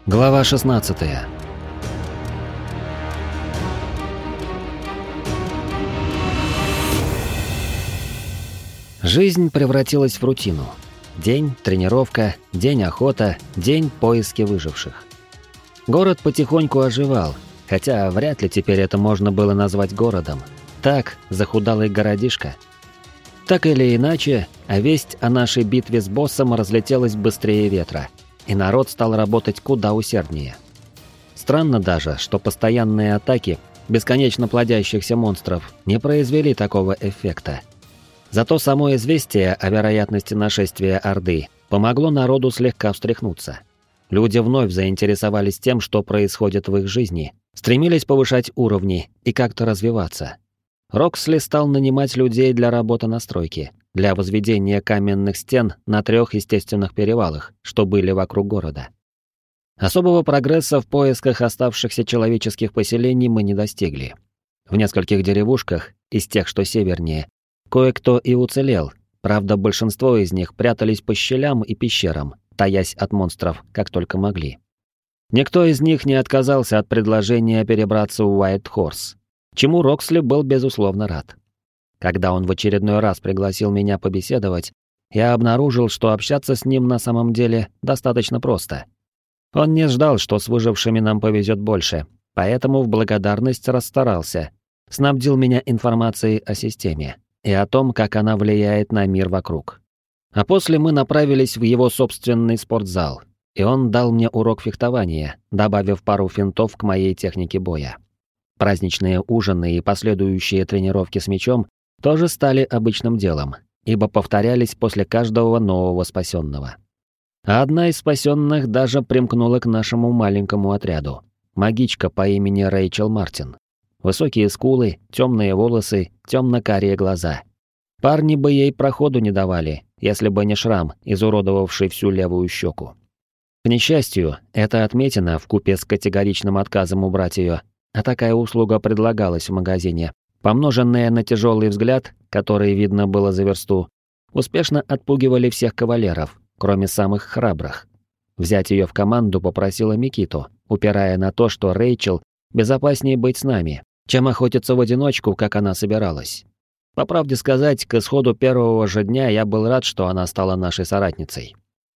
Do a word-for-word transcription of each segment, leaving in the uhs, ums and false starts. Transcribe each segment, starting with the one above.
Глава шестнадцатая. Жизнь превратилась в рутину. День – тренировка, день – охота, день – поиски выживших. Город потихоньку оживал, хотя вряд ли теперь это можно было назвать городом. Так, захудалый городишко. Так или иначе, а весть о нашей битве с боссом разлетелась быстрее ветра, и народ стал работать куда усерднее. Странно даже, что постоянные атаки бесконечно плодящихся монстров не произвели такого эффекта. Зато само известие о вероятности нашествия Орды помогло народу слегка встряхнуться. Люди вновь заинтересовались тем, что происходит в их жизни, стремились повышать уровни и как-то развиваться. Роксли стал нанимать людей для работы на стройке, для возведения каменных стен на трех естественных перевалах, что были вокруг города. Особого прогресса в поисках оставшихся человеческих поселений мы не достигли. В нескольких деревушках, из тех, что севернее, кое-кто и уцелел, правда, большинство из них прятались по щелям и пещерам, таясь от монстров, как только могли. Никто из них не отказался от предложения перебраться в Уайт-Хорс, чему Роксли был безусловно рад. Когда он в очередной раз пригласил меня побеседовать, я обнаружил, что общаться с ним на самом деле достаточно просто. Он не ждал, что с выжившими нам повезет больше, поэтому в благодарность расстарался, снабдил меня информацией о системе и о том, как она влияет на мир вокруг. А после мы направились в его собственный спортзал, и он дал мне урок фехтования, добавив пару финтов к моей технике боя. Праздничные ужины и последующие тренировки с мячом тоже стали обычным делом, ибо повторялись после каждого нового спасенного. А одна из спасенных даже примкнула к нашему маленькому отряду. Магичка по имени Рэйчел Мартин. Высокие скулы, темные волосы, темно-карие глаза. Парни бы ей проходу не давали, если бы не шрам, изуродовавший всю левую щеку. К несчастью, эта отметина вкупе с категоричным отказом убрать ее, а такая услуга предлагалась в магазине, помноженная на тяжелый взгляд, который видно было за версту, успешно отпугивали всех кавалеров, кроме самых храбрых. Взять ее в команду попросила Микиту, упирая на то, что Рэйчел безопаснее быть с нами, чем охотиться в одиночку, как она собиралась. По правде сказать, к исходу первого же дня я был рад, что она стала нашей соратницей.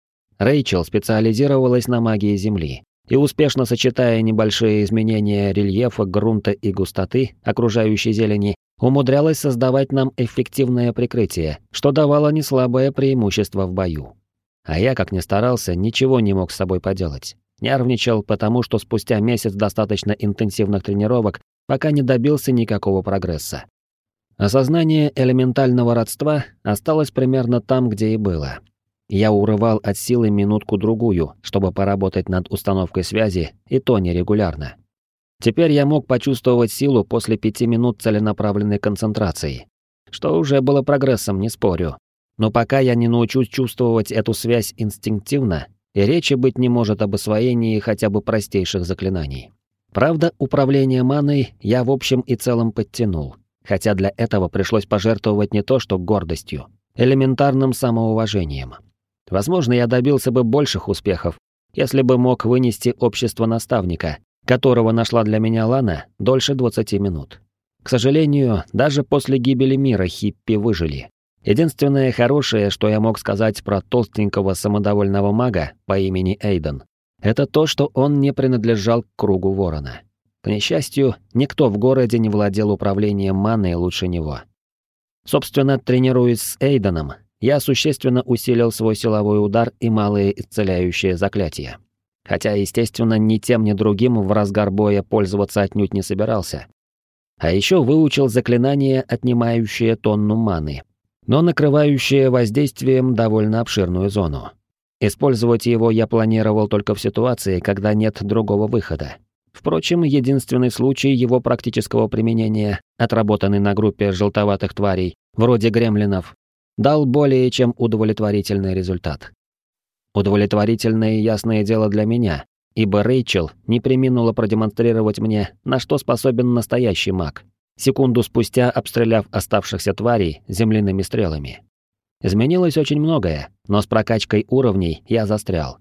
Рэйчел специализировалась на магии Земли, и успешно сочетая небольшие изменения рельефа, грунта и густоты окружающей зелени, умудрялась создавать нам эффективное прикрытие, что давало неслабое преимущество в бою. А я, как ни старался, ничего не мог с собой поделать. Нервничал, потому что спустя месяц достаточно интенсивных тренировок пока не добился никакого прогресса. Осознание элементального родства осталось примерно там, где и было. Я урывал от силы минутку-другую, чтобы поработать над установкой связи, и то нерегулярно. Теперь я мог почувствовать силу после пяти минут целенаправленной концентрации, что уже было прогрессом, не спорю. Но пока я не научусь чувствовать эту связь инстинктивно, и речи быть не может об освоении хотя бы простейших заклинаний. Правда, управление маной я в общем и целом подтянул, хотя для этого пришлось пожертвовать не то что гордостью, элементарным самоуважением. Возможно, я добился бы больших успехов, если бы мог вынести общество наставника, которого нашла для меня Лана, дольше двадцати минут. К сожалению, даже после гибели мира хиппи выжили. Единственное хорошее, что я мог сказать про толстенького самодовольного мага по имени Эйден, это то, что он не принадлежал к кругу Ворона. К несчастью, никто в городе не владел управлением маной лучше него. Собственно, тренируясь с Эйденом, я существенно усилил свой силовой удар и малые исцеляющие заклятия. Хотя, естественно, ни тем, ни другим в разгар боя пользоваться отнюдь не собирался. А еще выучил заклинание, отнимающее тонну маны, но накрывающее воздействием довольно обширную зону. Использовать его я планировал только в ситуации, когда нет другого выхода. Впрочем, единственный случай его практического применения, отработанный на группе желтоватых тварей, вроде гремлинов, дал более чем удовлетворительный результат. Удовлетворительное, ясное дело для меня, ибо Рэйчел не преминула продемонстрировать мне, на что способен настоящий маг, секунду спустя обстреляв оставшихся тварей земляными стрелами. Изменилось очень многое, но с прокачкой уровней я застрял.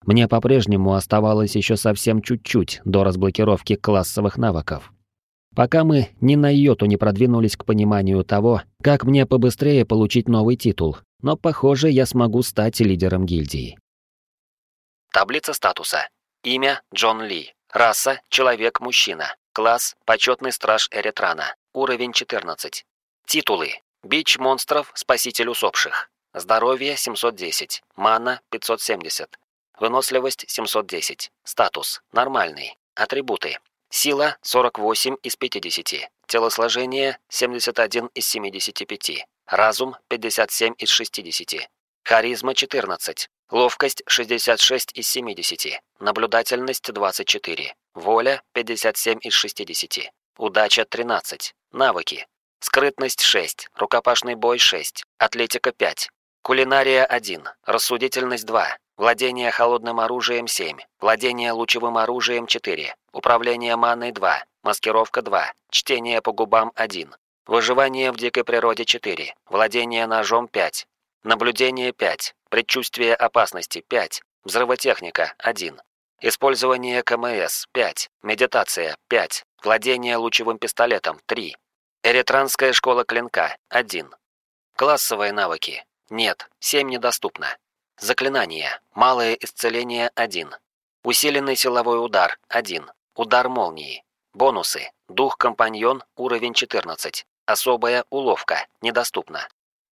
Мне по-прежнему оставалось еще совсем чуть-чуть до разблокировки классовых навыков. Пока мы ни на йоту не продвинулись к пониманию того, как мне побыстрее получить новый титул, но, похоже, я смогу стать лидером гильдии. Таблица статуса. Имя – Джон Ли. Раса – человек-мужчина. Класс – почетный страж Эретрана. Уровень четырнадцать. Титулы. Бич монстров, спаситель усопших. Здоровье семьсот десять. Мана пятьсот семьдесят. Выносливость семьсот десять. Статус – нормальный. Атрибуты. Сила сорок восемь из пятидесяти. Телосложение семьдесят один из семидесяти пяти. Разум пятьдесят семь из шестидесяти. Харизма четырнадцать. Ловкость шестьдесят шесть из семидесяти. Наблюдательность двадцать четыре. Воля пятьдесят семь из шестидесяти. Удача тринадцать. Навыки. Скрытность шесть. Рукопашный бой шесть. Атлетика пять. Кулинария один. Рассудительность два. Владение холодным оружием семь. Владение лучевым оружием четыре. Управление маной два. Маскировка два. Чтение по губам один. Выживание в дикой природе четыре. Владение ножом пять. Наблюдение пять. Предчувствие опасности пять. Взрывотехника один. Использование КМС пять. Медитация пять. Владение лучевым пистолетом три. Эретранская школа клинка один. Классовые навыки. Нет, семь недоступно. Заклинания. Малое исцеление один. Усиленный силовой удар один. Удар молнии. Бонусы. Дух-компаньон уровень четырнадцать. Особая уловка. Недоступна.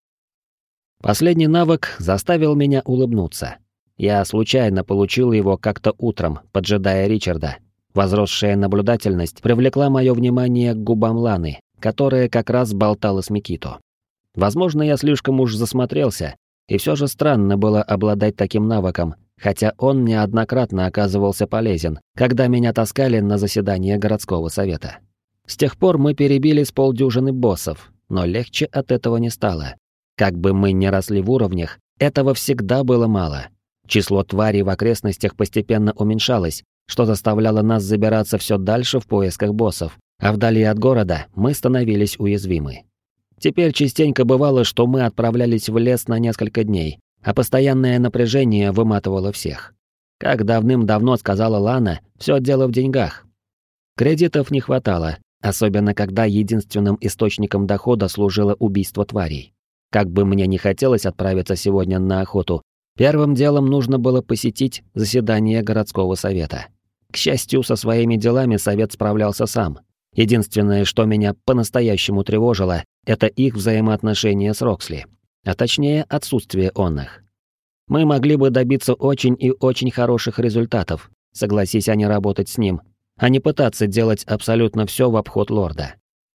Последний навык заставил меня улыбнуться. Я случайно получил его как-то утром, поджидая Ричарда. Возросшая наблюдательность привлекла мое внимание к губам Ланы, которая как раз болтала с Микито. Возможно, я слишком уж засмотрелся, и все же странно было обладать таким навыком, хотя он неоднократно оказывался полезен, когда меня таскали на заседание городского совета. С тех пор мы перебили с полдюжины боссов, но легче от этого не стало. Как бы мы ни росли в уровнях, этого всегда было мало. Число тварей в окрестностях постепенно уменьшалось, что заставляло нас забираться все дальше в поисках боссов, а вдали от города мы становились уязвимы. Теперь частенько бывало, что мы отправлялись в лес на несколько дней, а постоянное напряжение выматывало всех. Как давным-давно сказала Лана, все дело в деньгах. Кредитов не хватало, особенно когда единственным источником дохода служило убийство тварей. Как бы мне не хотелось отправиться сегодня на охоту, первым делом нужно было посетить заседание городского совета. К счастью, со своими делами совет справлялся сам. Единственное, что меня по-настоящему тревожило, это их взаимоотношения с Роксли, а точнее отсутствие онных. Мы могли бы добиться очень и очень хороших результатов, согласись они работать с ним, а не пытаться делать абсолютно все в обход лорда.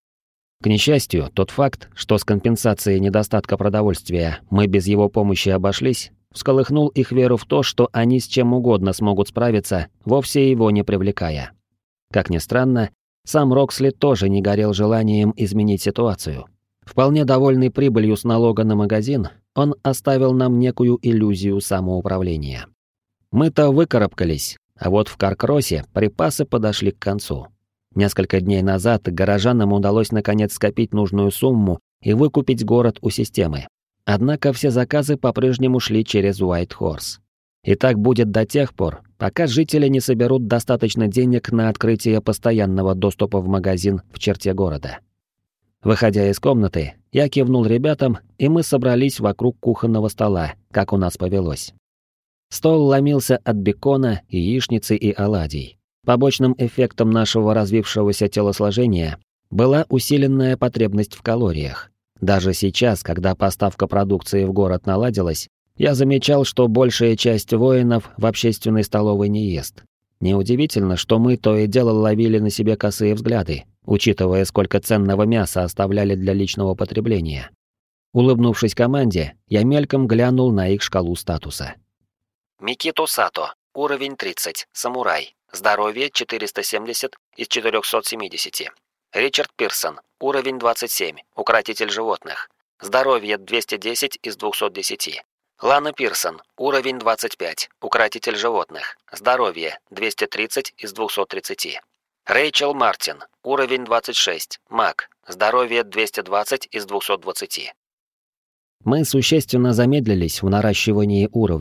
К несчастью, тот факт, что с компенсацией недостатка продовольствия мы без его помощи обошлись, всколыхнул их веру в то, что они с чем угодно смогут справиться, вовсе его не привлекая. Как ни странно, сам Роксли тоже не горел желанием изменить ситуацию. Вполне довольный прибылью с налога на магазин, он оставил нам некую иллюзию самоуправления. Мы-то выкарабкались, а вот в Каркросе припасы подошли к концу. Несколько дней назад горожанам удалось наконец скопить нужную сумму и выкупить город у системы. Однако все заказы по-прежнему шли через White Horse. И так будет до тех пор, пока жители не соберут достаточно денег на открытие постоянного доступа в магазин в черте города. Выходя из комнаты, я кивнул ребятам, и мы собрались вокруг кухонного стола, как у нас повелось. Стол ломился от бекона, яичницы и оладий. Побочным эффектом нашего развившегося телосложения была усиленная потребность в калориях. Даже сейчас, когда поставка продукции в город наладилась, я замечал, что большая часть воинов в общественной столовой не ест. Неудивительно, что мы то и дело ловили на себе косые взгляды, учитывая, сколько ценного мяса оставляли для личного потребления. Улыбнувшись команде, я мельком глянул на их шкалу статуса. Микито Сато, уровень тридцать, самурай. Здоровье четыреста семьдесят из четырехсот семидесяти. Ричард Пирсон, уровень двадцать семь, укротитель животных. Здоровье двести десять из двухсот десяти. Лана Пирсон, уровень двадцать пять, укротитель животных. Здоровье двести тридцать из двухсот тридцати. Рэйчел Мартин, уровень двадцать шесть, маг. Здоровье двести двадцать из двухсот двадцати. Мы существенно замедлились в наращивании уровней.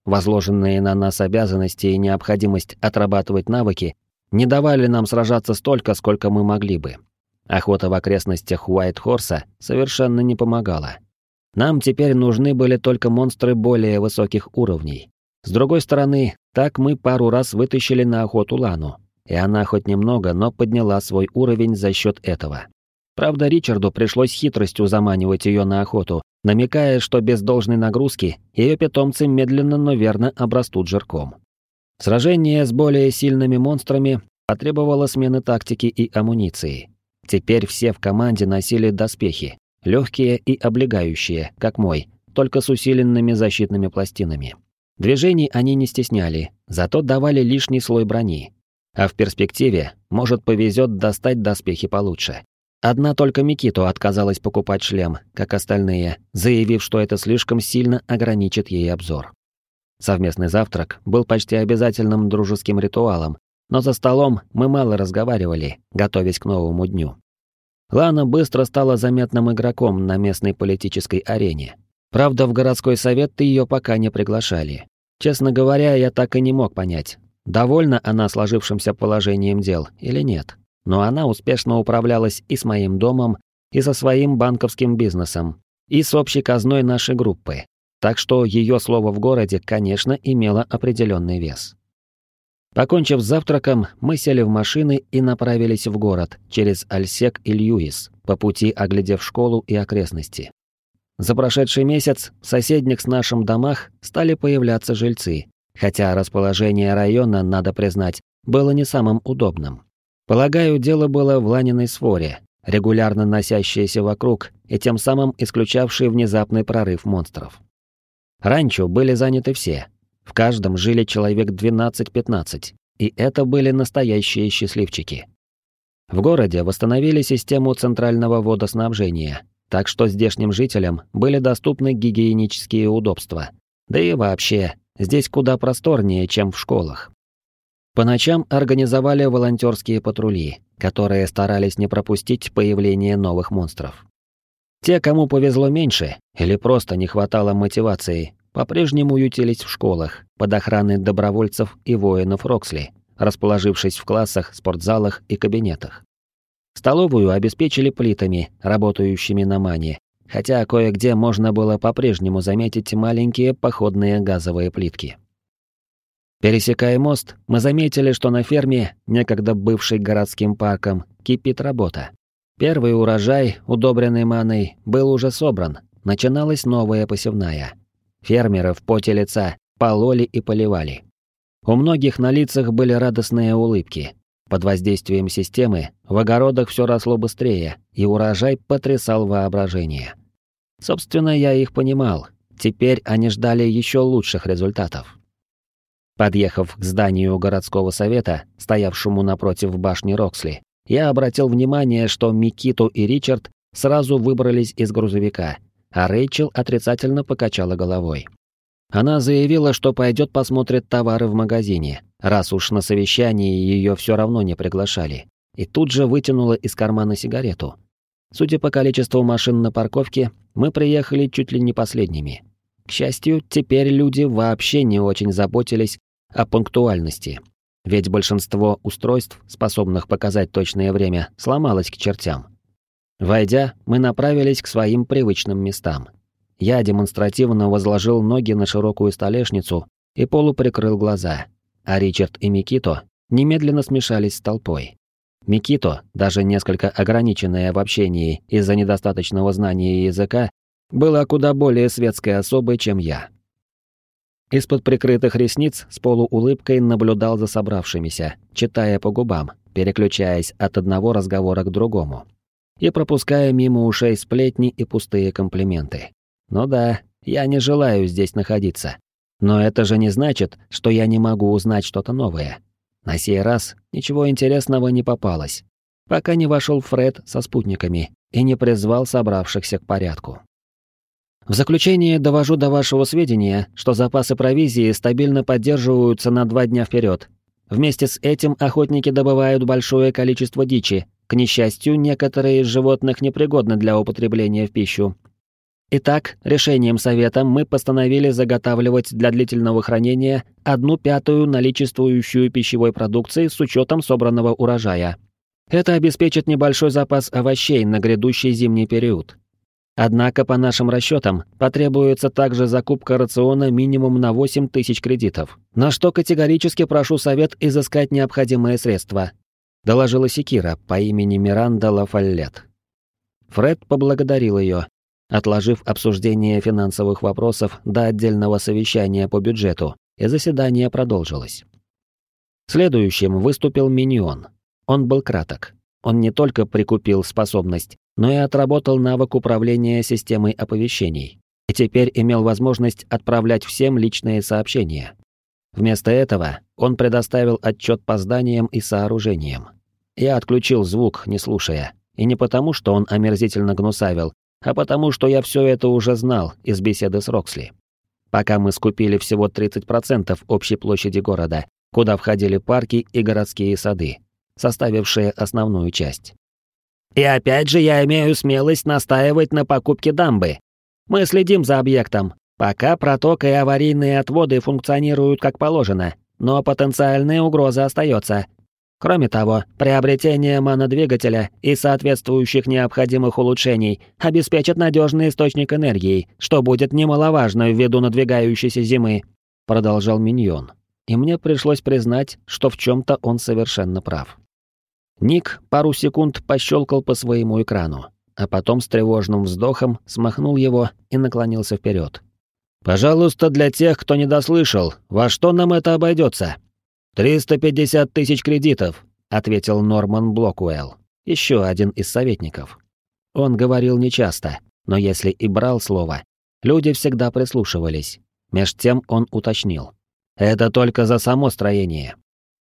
возложенные на нас обязанности и необходимость отрабатывать навыки не давали нам сражаться столько, сколько мы могли бы. Охота в окрестностях Уайт-Хорса совершенно не помогала. Нам теперь нужны были только монстры более высоких уровней. С другой стороны, так мы пару раз вытащили на охоту Лану, и она хоть немного, но подняла свой уровень за счет этого. Правда, Ричарду пришлось хитростью заманивать ее на охоту, намекая, что без должной нагрузки ее питомцы медленно, но верно обрастут жирком. Сражение с более сильными монстрами потребовало смены тактики и амуниции. Теперь все в команде носили доспехи, легкие и облегающие, как мой, только с усиленными защитными пластинами. Движений они не стесняли, зато давали лишний слой брони. А в перспективе, может, повезет достать доспехи получше. Одна только Микито отказалась покупать шлем, как остальные, заявив, что это слишком сильно ограничит ей обзор. Совместный завтрак был почти обязательным дружеским ритуалом, но за столом мы мало разговаривали, готовясь к новому дню. Лана быстро стала заметным игроком на местной политической арене. Правда, в городской совет ее пока не приглашали. Честно говоря, я так и не мог понять, довольна она сложившимся положением дел или нет. Но она успешно управлялась и с моим домом, и со своим банковским бизнесом, и с общей казной нашей группы. Так что ее слово в городе, конечно, имело определенный вес. Покончив с завтраком, мы сели в машины и направились в город через Альсек и Льюис, по пути оглядев школу и окрестности. За прошедший месяц в соседних с нашим домах стали появляться жильцы, хотя расположение района, надо признать, было не самым удобным. Полагаю, дело было в Ланиной своре, регулярно носящейся вокруг и тем самым исключавшей внезапный прорыв монстров. Ранчо были заняты все. В каждом жили человек двенадцать-пятнадцать, и это были настоящие счастливчики. В городе восстановили систему центрального водоснабжения, так что здешним жителям были доступны гигиенические удобства. Да и вообще, здесь куда просторнее, чем в школах. По ночам организовали волонтерские патрули, которые старались не пропустить появление новых монстров. Те, кому повезло меньше или просто не хватало мотивации, по-прежнему ютились в школах под охраной добровольцев и воинов Роксли, расположившись в классах, спортзалах и кабинетах. Столовую обеспечили плитами, работающими на мане, хотя кое-где можно было по-прежнему заметить маленькие походные газовые плитки. Пересекая мост, мы заметили, что на ферме, некогда бывшей городским парком, кипит работа. Первый урожай, удобренный маной, был уже собран, начиналась новая посевная. Фермеры в поте лица пололи и поливали. У многих на лицах были радостные улыбки. Под воздействием системы в огородах все росло быстрее, и урожай потрясал воображение. Собственно, я их понимал. Теперь они ждали еще лучших результатов. Подъехав к зданию городского совета, стоявшему напротив башни Роксли, я обратил внимание, что Микито и Ричард сразу выбрались из грузовика, а Рэйчел отрицательно покачала головой. Она заявила, что пойдет посмотрит товары в магазине, раз уж на совещании ее все равно не приглашали, и тут же вытянула из кармана сигарету. Судя по количеству машин на парковке, мы приехали чуть ли не последними. К счастью, теперь люди вообще не очень заботились о пунктуальности, ведь большинство устройств, способных показать точное время, сломалось к чертям. Войдя, мы направились к своим привычным местам. Я демонстративно возложил ноги на широкую столешницу и полуприкрыл глаза, а Ричард и Микито немедленно смешались с толпой. Микито, даже несколько ограниченная в общении из-за недостаточного знания языка, была куда более светской особой, чем я. Из-под прикрытых ресниц с полуулыбкой наблюдал за собравшимися, читая по губам, переключаясь от одного разговора к другому. И пропуская мимо ушей сплетни и пустые комплименты. Ну да, я не желаю здесь находиться. Но это же не значит, что я не могу узнать что-то новое. На сей раз ничего интересного не попалось, пока не вошел Фред со спутниками и не призвал собравшихся к порядку. В заключение довожу до вашего сведения, что запасы провизии стабильно поддерживаются на два дня вперед. Вместе с этим охотники добывают большое количество дичи. К несчастью, некоторые из животных непригодны для употребления в пищу. Итак, решением Совета мы постановили заготавливать для длительного хранения одну пятую наличествующую пищевой продукции с учетом собранного урожая. Это обеспечит небольшой запас овощей на грядущий зимний период. Однако, по нашим расчетам, потребуется также закупка рациона минимум на восемь тысяч кредитов, на что категорически прошу Совет изыскать необходимые средства», — доложила Секира по имени Миранда Лафаллет. Фред поблагодарил ее, отложив обсуждение финансовых вопросов до отдельного совещания по бюджету, и заседание продолжилось. Следующим выступил Миньон. Он был краток. Он не только прикупил способность, но и отработал навык управления системой оповещений, и теперь имел возможность отправлять всем личные сообщения. Вместо этого он предоставил отчет по зданиям и сооружениям. Я отключил звук, не слушая, и не потому, что он омерзительно гнусавил, а потому, что я все это уже знал из беседы с Роксли. Пока мы скупили всего тридцать процентов общей площади города, куда входили парки и городские сады, составившие основную часть. И опять же я имею смелость настаивать на покупке дамбы. Мы следим за объектом. Пока протока и аварийные отводы функционируют как положено, но потенциальная угроза остается. Кроме того, приобретение манодвигателя и соответствующих необходимых улучшений обеспечит надежный источник энергии, что будет немаловажно ввиду надвигающейся зимы, продолжал Миньон. И мне пришлось признать, что в чем-то он совершенно прав. Ник пару секунд пощелкал по своему экрану, а потом с тревожным вздохом смахнул его и наклонился вперед. «Пожалуйста, для тех, кто не дослышал, во что нам это обойдется?» «Триста пятьдесят тысяч кредитов», — ответил Норман Блокуэлл, еще один из советников. Он говорил нечасто, но если и брал слово, люди всегда прислушивались. Меж тем он уточнил. «Это только за само строение».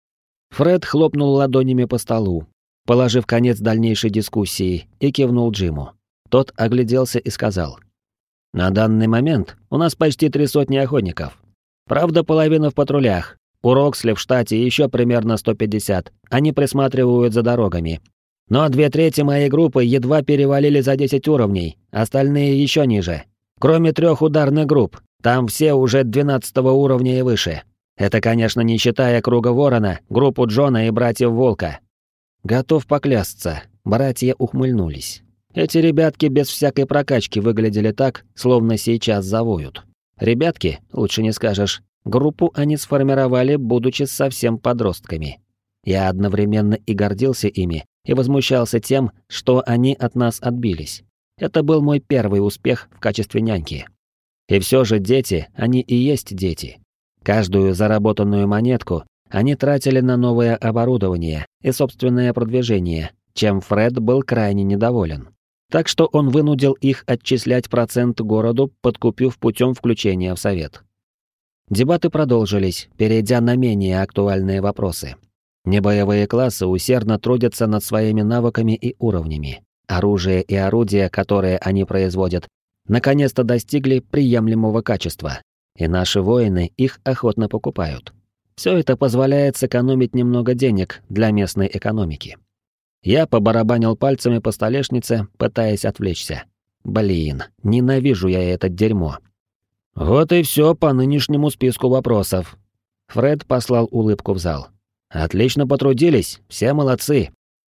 Фред хлопнул ладонями по столу, положив конец дальнейшей дискуссии, и кивнул Джиму. Тот огляделся и сказал. «На данный момент у нас почти три сотни охотников. Правда, половина в патрулях. У Роксли в штате еще примерно сто пятьдесят. Они присматривают за дорогами. Но две трети моей группы едва перевалили за десять уровней, остальные еще ниже. Кроме трех ударных групп, там все уже двенадцатого уровня и выше. Это, конечно, не считая Круга Ворона, группу Джона и братьев Волка». Готов поклясться, братья ухмыльнулись. Эти ребятки без всякой прокачки выглядели так, словно сейчас завоют. Ребятки, лучше не скажешь, группу они сформировали, будучи совсем подростками. Я одновременно и гордился ими, и возмущался тем, что они от нас отбились. Это был мой первый успех в качестве няньки. И все же дети, они и есть дети. Каждую заработанную монетку они тратили на новое оборудование и собственное продвижение, чем Фред был крайне недоволен. Так что он вынудил их отчислять процент городу, подкупив путем включения в совет. Дебаты продолжились, перейдя на менее актуальные вопросы. Небоевые классы усердно трудятся над своими навыками и уровнями. Оружие и орудия, которые они производят, наконец-то достигли приемлемого качества, и наши воины их охотно покупают. Все это позволяет сэкономить немного денег для местной экономики. Я побарабанил пальцами по столешнице, пытаясь отвлечься. Блин, ненавижу я это дерьмо. Вот и все по нынешнему списку вопросов. Фред послал улыбку в зал. Отлично потрудились, все молодцы.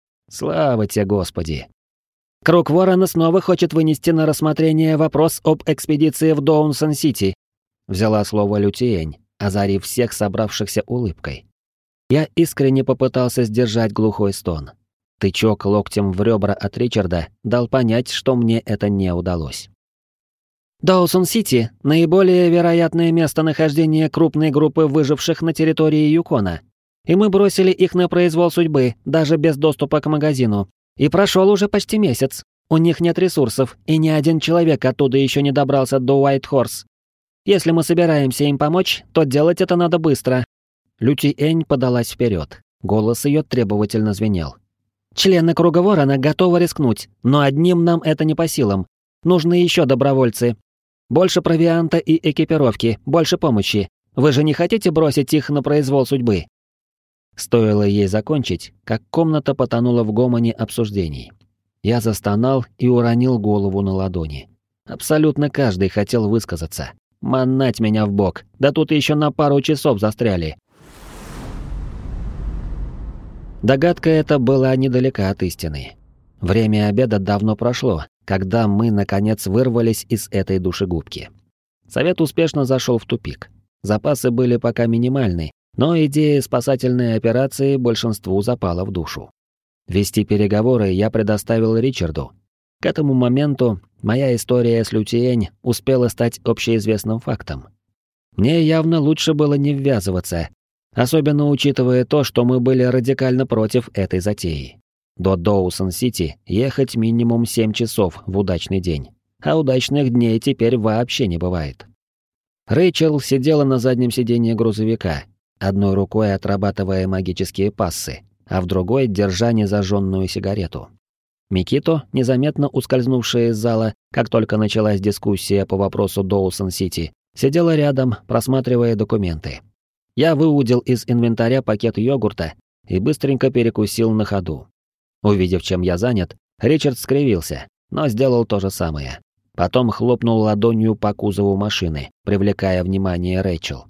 Слава тебе, Господи. Круг Ворона снова хочет вынести на рассмотрение вопрос об экспедиции в Доунсон-Сити. Взяла слово Лютиень, озарив всех собравшихся улыбкой. Я искренне попытался сдержать глухой стон. Тычок локтем в ребра от Ричарда дал понять, что мне это не удалось. Доусон-Сити — наиболее вероятное местонахождение крупной группы выживших на территории Юкона. И мы бросили их на произвол судьбы, даже без доступа к магазину. И прошел уже почти месяц. У них нет ресурсов, и ни один человек оттуда еще не добрался до Уайт-Хорс. Если мы собираемся им помочь, то делать это надо быстро. Лютиень подалась вперед. Голос ее требовательно звенел. Члены Круга Ворона готовы рискнуть, но одним нам это не по силам. Нужны еще добровольцы. Больше провианта и экипировки, больше помощи. Вы же не хотите бросить их на произвол судьбы? Стоило ей закончить, как комната потонула в гомоне обсуждений. Я застонал и уронил голову на ладони. Абсолютно каждый хотел высказаться. Манать меня в бок, да тут еще на пару часов застряли. Догадка эта была недалека от истины. Время обеда давно прошло, когда мы, наконец, вырвались из этой душегубки. Совет успешно зашел в тупик. Запасы были пока минимальны, но идея спасательной операции большинству запала в душу. Вести переговоры я предоставил Ричарду. К этому моменту моя история с Лютиень успела стать общеизвестным фактом. Мне явно лучше было не ввязываться, особенно учитывая то, что мы были радикально против этой затеи. До Доусон-Сити ехать минимум семь часов в удачный день, а удачных дней теперь вообще не бывает. Рэйчел сидела на заднем сиденье грузовика, одной рукой отрабатывая магические пассы, а в другой держа незажженную сигарету. Микито, незаметно ускользнувшая из зала, как только началась дискуссия по вопросу Доусон-Сити, сидела рядом, просматривая документы. Я выудил из инвентаря пакет йогурта и быстренько перекусил на ходу. Увидев, чем я занят, Ричард скривился, но сделал то же самое. Потом хлопнул ладонью по кузову машины, привлекая внимание Рэйчел.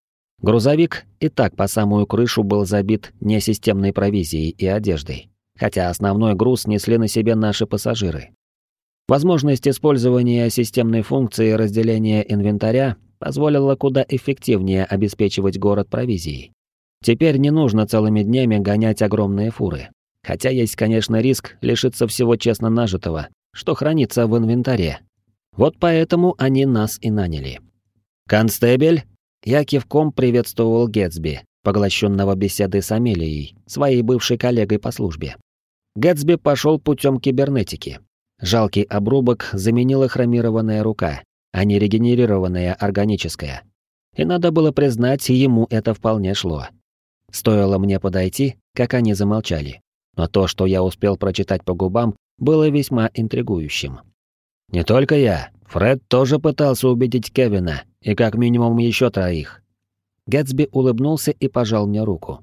Грузовик и так по самую крышу был забит несистемной провизией и одеждой, хотя основной груз несли на себе наши пассажиры. Возможность использования системной функции разделения инвентаря позволила куда эффективнее обеспечивать город провизией. Теперь не нужно целыми днями гонять огромные фуры, хотя есть, конечно, риск лишиться всего честно нажитого, что хранится в инвентаре. Вот поэтому они нас и наняли. «Констебель?» Я кивком приветствовал Гэтсби, поглощенного беседой с Амелией, своей бывшей коллегой по службе. Гэтсби пошел путем кибернетики. Жалкий обрубок заменила хромированная рука, а не регенерированная органическая. И надо было признать, ему это вполне шло. Стоило мне подойти, как они замолчали. Но то, что я успел прочитать по губам, было весьма интригующим. Не только я. Фред тоже пытался убедить Кевина, и как минимум еще троих. Гэтсби улыбнулся и пожал мне руку.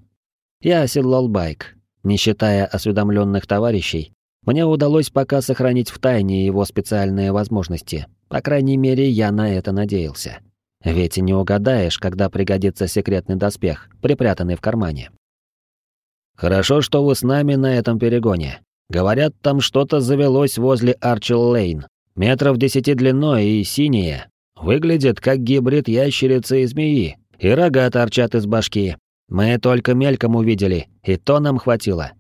Я оседлал байк. Не считая осведомленных товарищей, мне удалось пока сохранить в тайне его специальные возможности. По крайней мере, я на это надеялся. Ведь не угадаешь, когда пригодится секретный доспех, припрятанный в кармане. «Хорошо, что вы с нами на этом перегоне. Говорят, там что-то завелось возле Арчил-Лейн. Метров десяти длиной и синее. Выглядит как гибрид ящерицы и змеи, и рога торчат из башки. Мы только мельком увидели, и то нам хватило».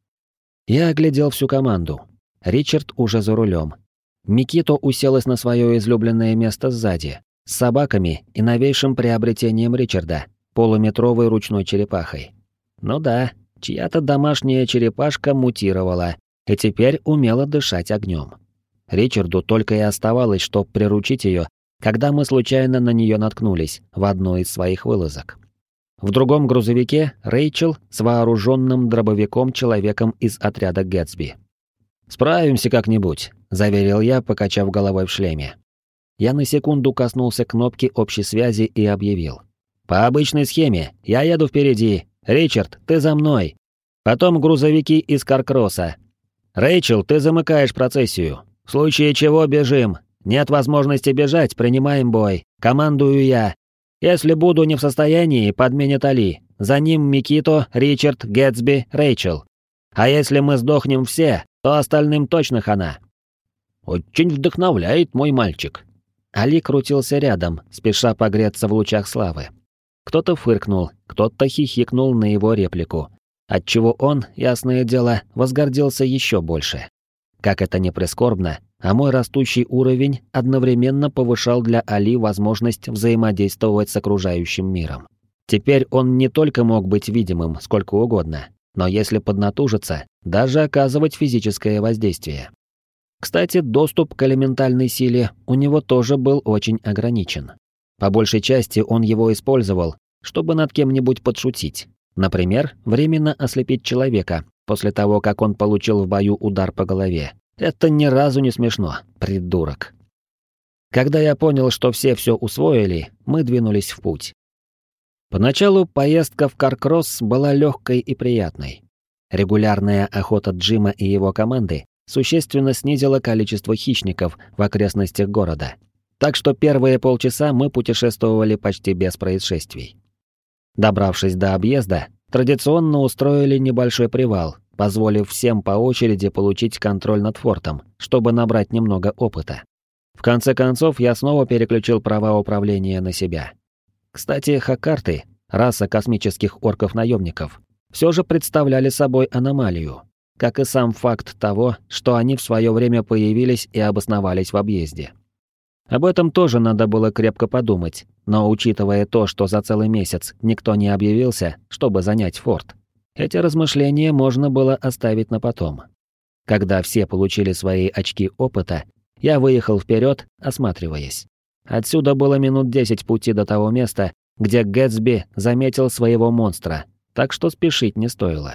Я оглядел всю команду. Ричард уже за рулем. Микито уселась на свое излюбленное место сзади, с собаками и новейшим приобретением Ричарда, полуметровой ручной черепахой. Ну да, чья-то домашняя черепашка мутировала и теперь умела дышать огнем. Ричарду только и оставалось, что приручить ее, когда мы случайно на нее наткнулись в одной из своих вылазок. В другом грузовике Рэйчел с вооруженным дробовиком человеком из отряда Гэтсби. «Справимся как-нибудь», — заверил я, покачав головой в шлеме. Я на секунду коснулся кнопки общей связи и объявил. «По обычной схеме, я еду впереди. Ричард, ты за мной. Потом грузовики из Каркросса. Рэйчел, ты замыкаешь процессию. В случае чего бежим. Нет возможности бежать, принимаем бой. Командую я. Если буду не в состоянии, подменит Али. За ним Микито, Ричард, Гэтсби, Рэйчел. А если мы сдохнем все, то остальным точно хана». «Очень вдохновляет мой мальчик». Али крутился рядом, спеша погреться в лучах славы. Кто-то фыркнул, кто-то хихикнул на его реплику, отчего он, ясное дело, возгордился еще больше. Как это ни прискорбно, а мой растущий уровень одновременно повышал для Али возможность взаимодействовать с окружающим миром. Теперь он не только мог быть видимым сколько угодно, но если поднатужиться, даже оказывать физическое воздействие. Кстати, доступ к элементальной силе у него тоже был очень ограничен. По большей части он его использовал, чтобы над кем-нибудь подшутить. Например, временно ослепить человека после того, как он получил в бою удар по голове. Это ни разу не смешно, придурок. Когда я понял, что все все усвоили, мы двинулись в путь. Поначалу поездка в Каркросс была легкой и приятной. Регулярная охота Джима и его команды существенно снизило количество хищников в окрестностях города. Так что первые полчаса мы путешествовали почти без происшествий. Добравшись до объезда, традиционно устроили небольшой привал, позволив всем по очереди получить контроль над фортом, чтобы набрать немного опыта. В конце концов, я снова переключил права управления на себя. Кстати, хакарты, раса космических орков-наемников, все же представляли собой аномалию, как и сам факт того, что они в свое время появились и обосновались в объезде. Об этом тоже надо было крепко подумать, но учитывая то, что за целый месяц никто не объявился, чтобы занять форт, эти размышления можно было оставить на потом. Когда все получили свои очки опыта, я выехал вперед, осматриваясь. Отсюда было минут десять пути до того места, где Гэтсби заметил своего монстра, так что спешить не стоило.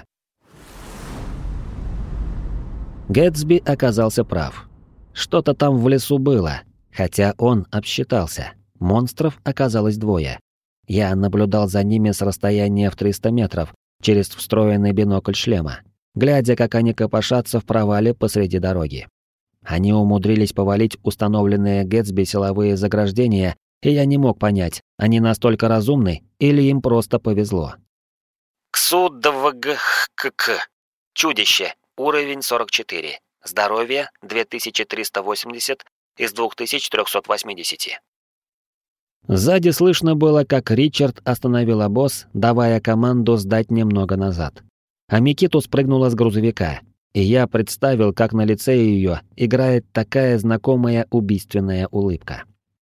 Гэтсби оказался прав. Что-то там в лесу было, хотя он обсчитался. Монстров оказалось двое. Я наблюдал за ними с расстояния в триста метров через встроенный бинокль шлема, глядя, как они копошатся в провале посреди дороги. Они умудрились повалить установленные Гэтсби силовые заграждения, и я не мог понять, они настолько разумны или им просто повезло. КСУ-ДВГХК. Чудище. Уровень сорок четыре. Здоровье две тысячи триста восемьдесят из две тысячи триста восемьдесят. Сзади слышно было, как Ричард остановил обоз, давая команду сдать немного назад. А Микиту спрыгнула с грузовика, и я представил, как на лице ее играет такая знакомая убийственная улыбка.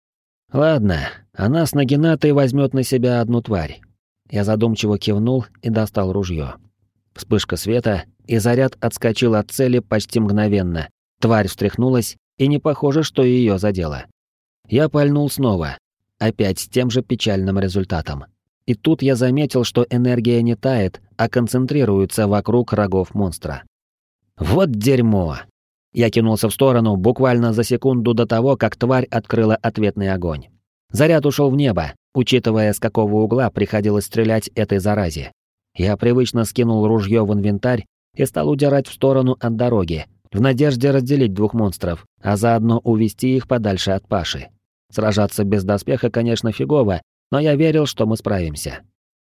Ладно, она с Нагинатой возьмет на себя одну тварь. Я задумчиво кивнул и достал ружье. Вспышка света, и заряд отскочил от цели почти мгновенно. Тварь встряхнулась, и не похоже, что ее задело. Я пальнул снова, опять с тем же печальным результатом. И тут я заметил, что энергия не тает, а концентрируется вокруг рогов монстра. Вот дерьмо! Я кинулся в сторону буквально за секунду до того, как тварь открыла ответный огонь. Заряд ушел в небо, учитывая, с какого угла приходилось стрелять этой заразе. Я привычно скинул ружье в инвентарь и стал удирать в сторону от дороги, в надежде разделить двух монстров, а заодно увести их подальше от Паши. Сражаться без доспеха, конечно, фигово, но я верил, что мы справимся.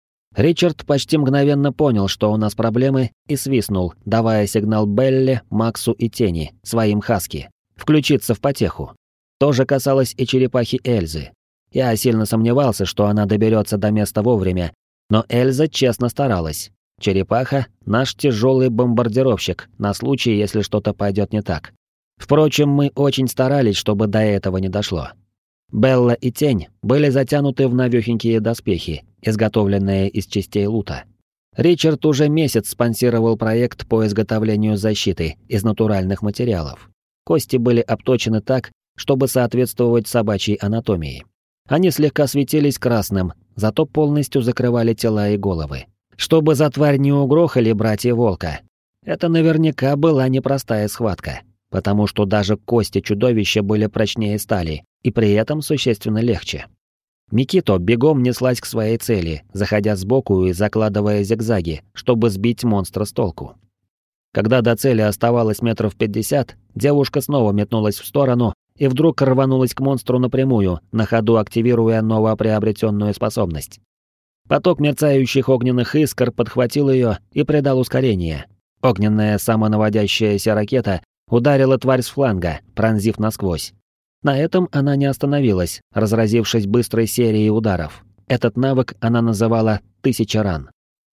Ричард почти мгновенно понял, что у нас проблемы, и свистнул, давая сигнал Белле, Максу и Тени, своим хаски, включиться в потеху. То же касалось и черепахи Эльзы. Я сильно сомневался, что она доберется до места вовремя, но Эльза честно старалась. Черепаха — наш тяжелый бомбардировщик на случай, если что-то пойдет не так. Впрочем, мы очень старались, чтобы до этого не дошло. Белла и Тень были затянуты в навёхенькие доспехи, изготовленные из частей лута. Ричард уже месяц спонсировал проект по изготовлению защиты из натуральных материалов. Кости были обточены так, чтобы соответствовать собачьей анатомии. Они слегка светились красным, зато полностью закрывали тела и головы. Чтобы за тварь не угрохали братья Волка. Это наверняка была непростая схватка, потому что даже кости чудовища были прочнее стали, и при этом существенно легче. Микито бегом неслась к своей цели, заходя сбоку и закладывая зигзаги, чтобы сбить монстра с толку. Когда до цели оставалось метров пятьдесят, девушка снова метнулась в сторону и вдруг рванулась к монстру напрямую, на ходу активируя новоприобретенную способность. Поток мерцающих огненных искр подхватил ее и придал ускорение. Огненная самонаводящаяся ракета ударила тварь с фланга, пронзив насквозь. На этом она не остановилась, разразившись быстрой серией ударов. Этот навык она называла «тысяча ран».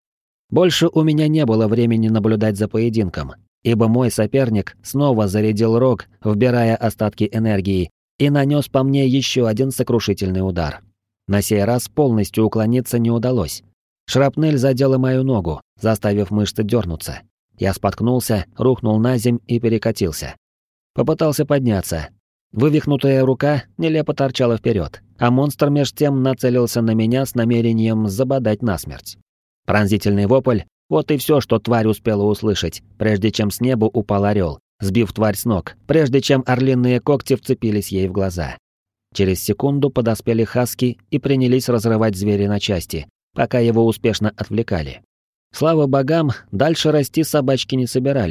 Больше у меня не было времени наблюдать за поединком, ибо мой соперник снова зарядил рог, вбирая остатки энергии, и нанес по мне еще один сокрушительный удар. На сей раз полностью уклониться не удалось. Шрапнель задела мою ногу, заставив мышцы дернуться. Я споткнулся, рухнул на земь и перекатился. Попытался подняться. Вывихнутая рука нелепо торчала вперед, а монстр меж тем нацелился на меня с намерением забодать насмерть. Пронзительный вопль — вот и все, что тварь успела услышать, прежде чем с неба упал орел, сбив тварь с ног, прежде чем орлиные когти вцепились ей в глаза. Через секунду подоспели хаски и принялись разрывать зверя на части, пока его успешно отвлекали. Слава богам, дальше расти собачки не собирались.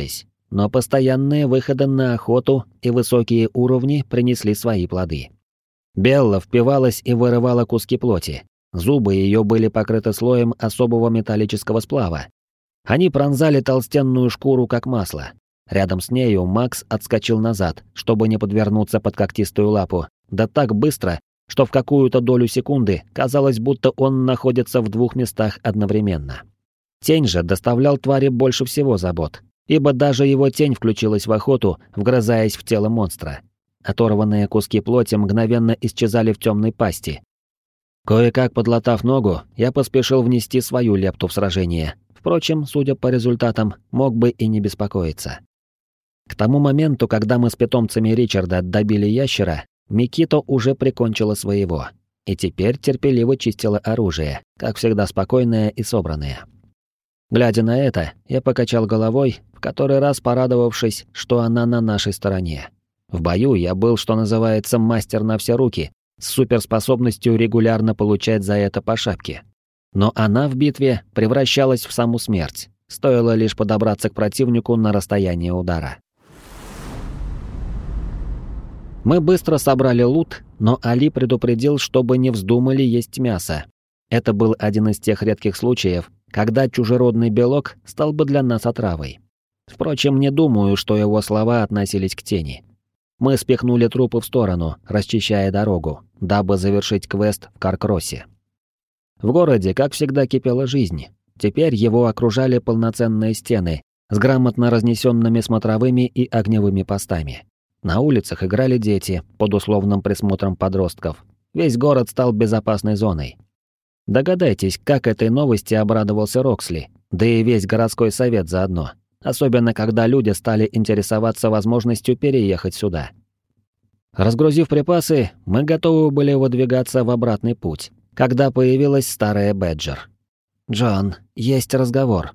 но постоянные выходы на охоту и высокие уровни принесли свои плоды. Белла впивалась и вырывала куски плоти. Зубы ее были покрыты слоем особого металлического сплава. Они пронзали толстенную шкуру, как масло. Рядом с нею Макс отскочил назад, чтобы не подвернуться под когтистую лапу, да так быстро, что в какую-то долю секунды казалось, будто он находится в двух местах одновременно. Тень же доставлял твари больше всего забот, ибо даже его тень включилась в охоту, вгрызаясь в тело монстра. Оторванные куски плоти мгновенно исчезали в темной пасти. Кое-как подлатав ногу, я поспешил внести свою лепту в сражение. Впрочем, судя по результатам, мог бы и не беспокоиться. К тому моменту, когда мы с питомцами Ричарда добили ящера, Микито уже прикончила своего, и теперь терпеливо чистила оружие, как всегда спокойное и собранное. Глядя на это, я покачал головой, в который раз порадовавшись, что она на нашей стороне. В бою я был, что называется, мастер на все руки, с суперспособностью регулярно получать за это по шапке. Но она в битве превращалась в саму смерть, стоило лишь подобраться к противнику на расстояние удара. Мы быстро собрали лут, но Али предупредил, чтобы не вздумали есть мясо. Это был один из тех редких случаев, когда чужеродный белок стал бы для нас отравой. Впрочем, не думаю, что его слова относились к тени. Мы спихнули трупы в сторону, расчищая дорогу, дабы завершить квест в Каркроссе. В городе, как всегда, кипела жизнь. Теперь его окружали полноценные стены с грамотно разнесенными смотровыми и огневыми постами. На улицах играли дети под условным присмотром подростков. Весь город стал безопасной зоной. Догадайтесь, как этой новости обрадовался Роксли, да и весь городской совет заодно. Особенно, когда люди стали интересоваться возможностью переехать сюда. Разгрузив припасы, мы готовы были выдвигаться в обратный путь, когда появилась старая Бэджер. «Джон, есть разговор».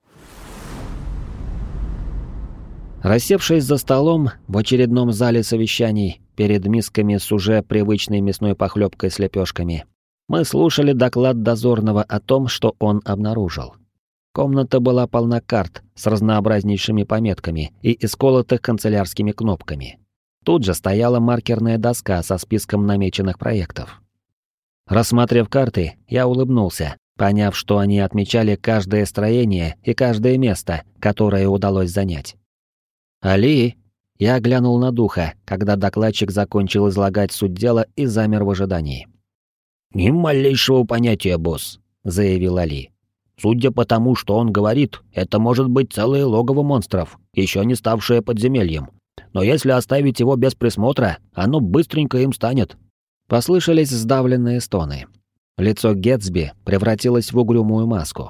Рассевшись за столом в очередном зале совещаний перед мисками с уже привычной мясной похлебкой с лепешками, мы слушали доклад дозорного о том, что он обнаружил. Комната была полна карт с разнообразнейшими пометками и исколотых канцелярскими кнопками. Тут же стояла маркерная доска со списком намеченных проектов. Рассмотрев карты, я улыбнулся, поняв, что они отмечали каждое строение и каждое место, которое удалось занять. «Али!» Я глянул на духа, когда докладчик закончил излагать суть дела и замер в ожидании. «Ни малейшего понятия, босс», — заявил Али. «Судя по тому, что он говорит, это может быть целое логово монстров, еще не ставшее подземельем. Но если оставить его без присмотра, оно быстренько им станет». Послышались сдавленные стоны. Лицо Гетсби превратилось в угрюмую маску.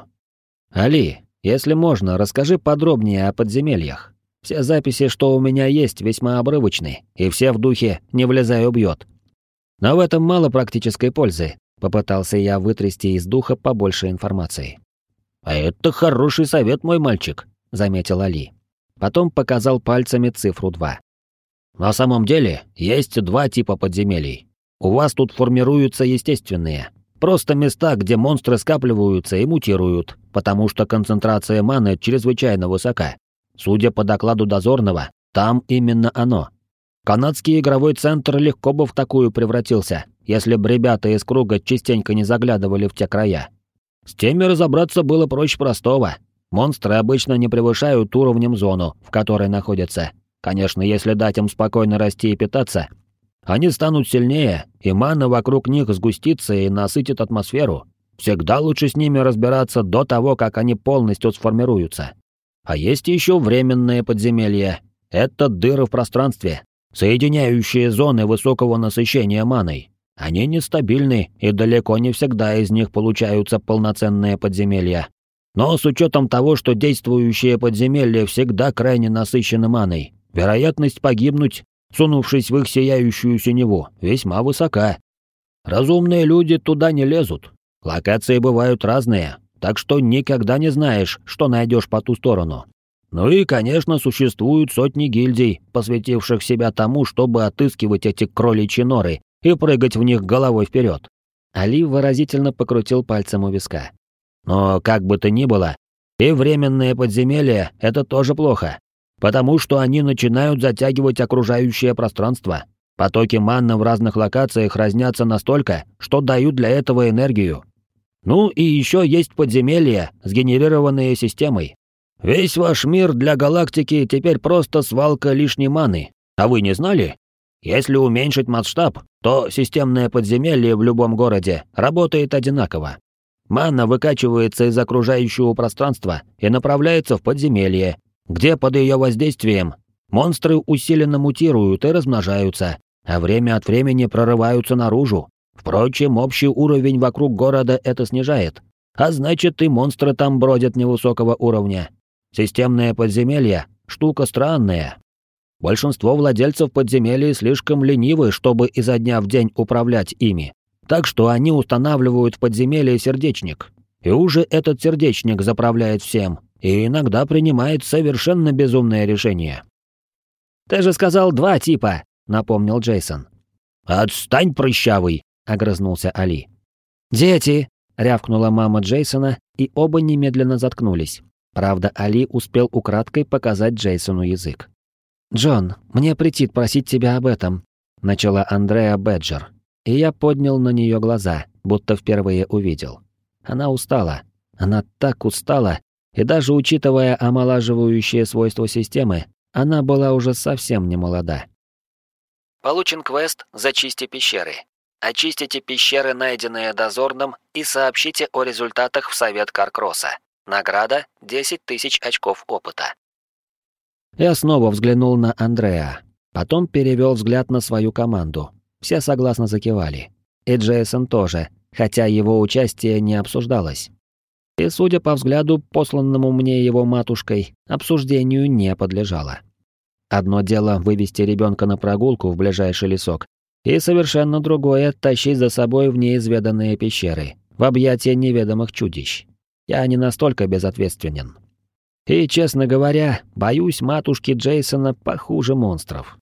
«Али, если можно, расскажи подробнее о подземельях. Все записи, что у меня есть, весьма обрывочны, и все в духе «не влезай, убьет». Но в этом мало практической пользы», — попытался я вытрясти из духа побольше информации. «А это хороший совет, мой мальчик», — заметил Али. Потом показал пальцами цифру два. «На самом деле, есть два типа подземелий. У вас тут формируются естественные. Просто места, где монстры скапливаются и мутируют, потому что концентрация маны чрезвычайно высока. Судя по докладу дозорного, там именно оно. Канадский игровой центр легко бы в такую превратился, если бы ребята из круга частенько не заглядывали в те края. С теми разобраться было проще простого. Монстры обычно не превышают уровнем зону, в которой находятся. Конечно, если дать им спокойно расти и питаться, они станут сильнее, и мана вокруг них сгустится и насытит атмосферу. Всегда лучше с ними разбираться до того, как они полностью сформируются. А есть еще временные подземелья. Это дыры в пространстве, соединяющие зоны высокого насыщения маной. Они нестабильны, и далеко не всегда из них получаются полноценные подземелья. Но с учетом того, что действующие подземелья всегда крайне насыщены маной, вероятность погибнуть, сунувшись в их сияющую синеву, весьма высока. Разумные люди туда не лезут. Локации бывают разные, так что никогда не знаешь, что найдешь по ту сторону. Ну и, конечно, существуют сотни гильдий, посвятивших себя тому, чтобы отыскивать эти кроличьи норы и прыгать в них головой вперед. Али выразительно покрутил пальцем у виска. Но как бы то ни было, и временные подземелья — это тоже плохо. Потому что они начинают затягивать окружающее пространство. Потоки манны в разных локациях разнятся настолько, что дают для этого энергию. Ну и еще есть подземелья, сгенерированные системой. Весь ваш мир для галактики теперь просто свалка лишней маны. А вы не знали? Если уменьшить масштаб, то системное подземелье в любом городе работает одинаково. Манна выкачивается из окружающего пространства и направляется в подземелье, где под ее воздействием монстры усиленно мутируют и размножаются, а время от времени прорываются наружу. Впрочем, общий уровень вокруг города это снижает, а значит и монстры там бродят невысокого уровня. Системное подземелье — штука странная. Большинство владельцев подземелий слишком ленивы, чтобы изо дня в день управлять ими, так что они устанавливают в подземелье сердечник. И уже этот сердечник заправляет всем, и иногда принимает совершенно безумное решение. «Ты же сказал два типа», — напомнил Джейсон. «Отстань, прыщавый!» — огрызнулся Али. «Дети!» — рявкнула мама Джейсона, и оба немедленно заткнулись. Правда, Али успел украдкой показать Джейсону язык. «Джон, мне претит просить тебя об этом», — начала Андреа Бэджер, и я поднял на нее глаза, будто впервые увидел. Она устала. Она так устала, и даже учитывая омолаживающие свойства системы, она была уже совсем не молода. Получен квест «Зачисти пещеры». Очистите пещеры, найденные дозорным, и сообщите о результатах в совет Каркроса. Награда – десять тысяч очков опыта. Я снова взглянул на Андреа, потом перевел взгляд на свою команду. Все согласно закивали. И Джейсон тоже, хотя его участие не обсуждалось. И, судя по взгляду, посланному мне его матушкой, обсуждению не подлежало. Одно дело вывести ребенка на прогулку в ближайший лесок, и совершенно другое — тащить за собой в неизведанные пещеры, в объятия неведомых чудищ. Я не настолько безответственен. И, честно говоря, боюсь матушки Джейсона похуже монстров.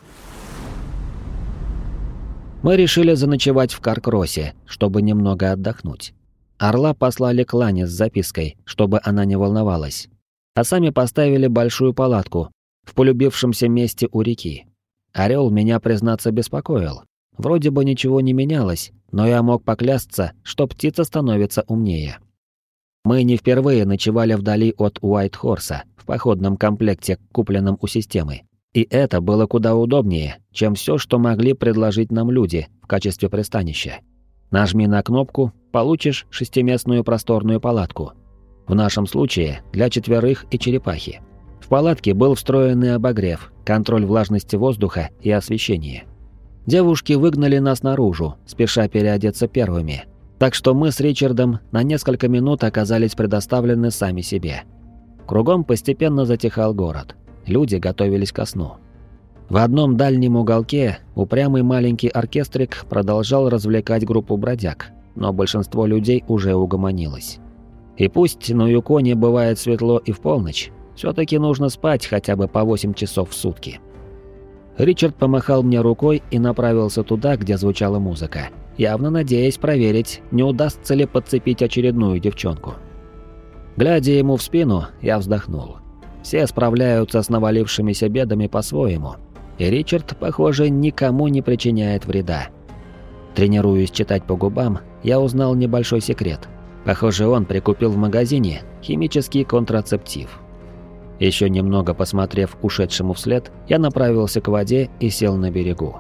Мы решили заночевать в Каркросе, чтобы немного отдохнуть. Орла послали к Лане с запиской, чтобы она не волновалась. А сами поставили большую палатку в полюбившемся месте у реки. Орел меня, признаться, беспокоил. Вроде бы ничего не менялось, но я мог поклясться, что птица становится умнее. Мы не впервые ночевали вдали от Уайт-Хорса в походном комплекте, купленном у системы. И это было куда удобнее, чем все, что могли предложить нам люди в качестве пристанища. Нажми на кнопку, получишь шестиместную просторную палатку. В нашем случае для четверых и черепахи. В палатке был встроенный обогрев, контроль влажности воздуха и освещение. Девушки выгнали нас наружу, спеша переодеться первыми. Так что мы с Ричардом на несколько минут оказались предоставлены сами себе. Кругом постепенно затихал город. Люди готовились ко сну. В одном дальнем уголке упрямый маленький оркестрик продолжал развлекать группу бродяг, но большинство людей уже угомонилось. И пусть на Юконе бывает светло и в полночь, все-таки нужно спать хотя бы по восемь часов в сутки. Ричард помахал мне рукой и направился туда, где звучала музыка, явно надеясь проверить, не удастся ли подцепить очередную девчонку. Глядя ему в спину, я вздохнул. Все справляются с навалившимися бедами по-своему, и Ричард, похоже, никому не причиняет вреда. Тренируясь читать по губам, я узнал небольшой секрет. Похоже, он прикупил в магазине химический контрацептив. Еще немного посмотрев ушедшему вслед, я направился к воде и сел на берегу.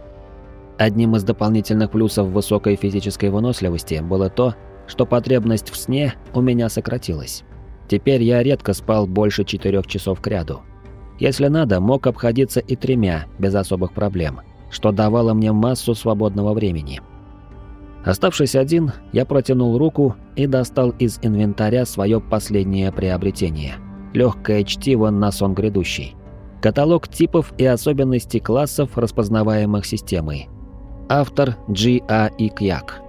Одним из дополнительных плюсов высокой физической выносливости было то, что потребность в сне у меня сократилась. Теперь я редко спал больше четырех часов кряду. Если надо, мог обходиться и тремя, без особых проблем, что давало мне массу свободного времени. Оставшись один, я протянул руку и достал из инвентаря свое последнее приобретение – легкое чтиво на сон грядущий. Каталог типов и особенностей классов, распознаваемых системой. Автор Джи А Икьяк.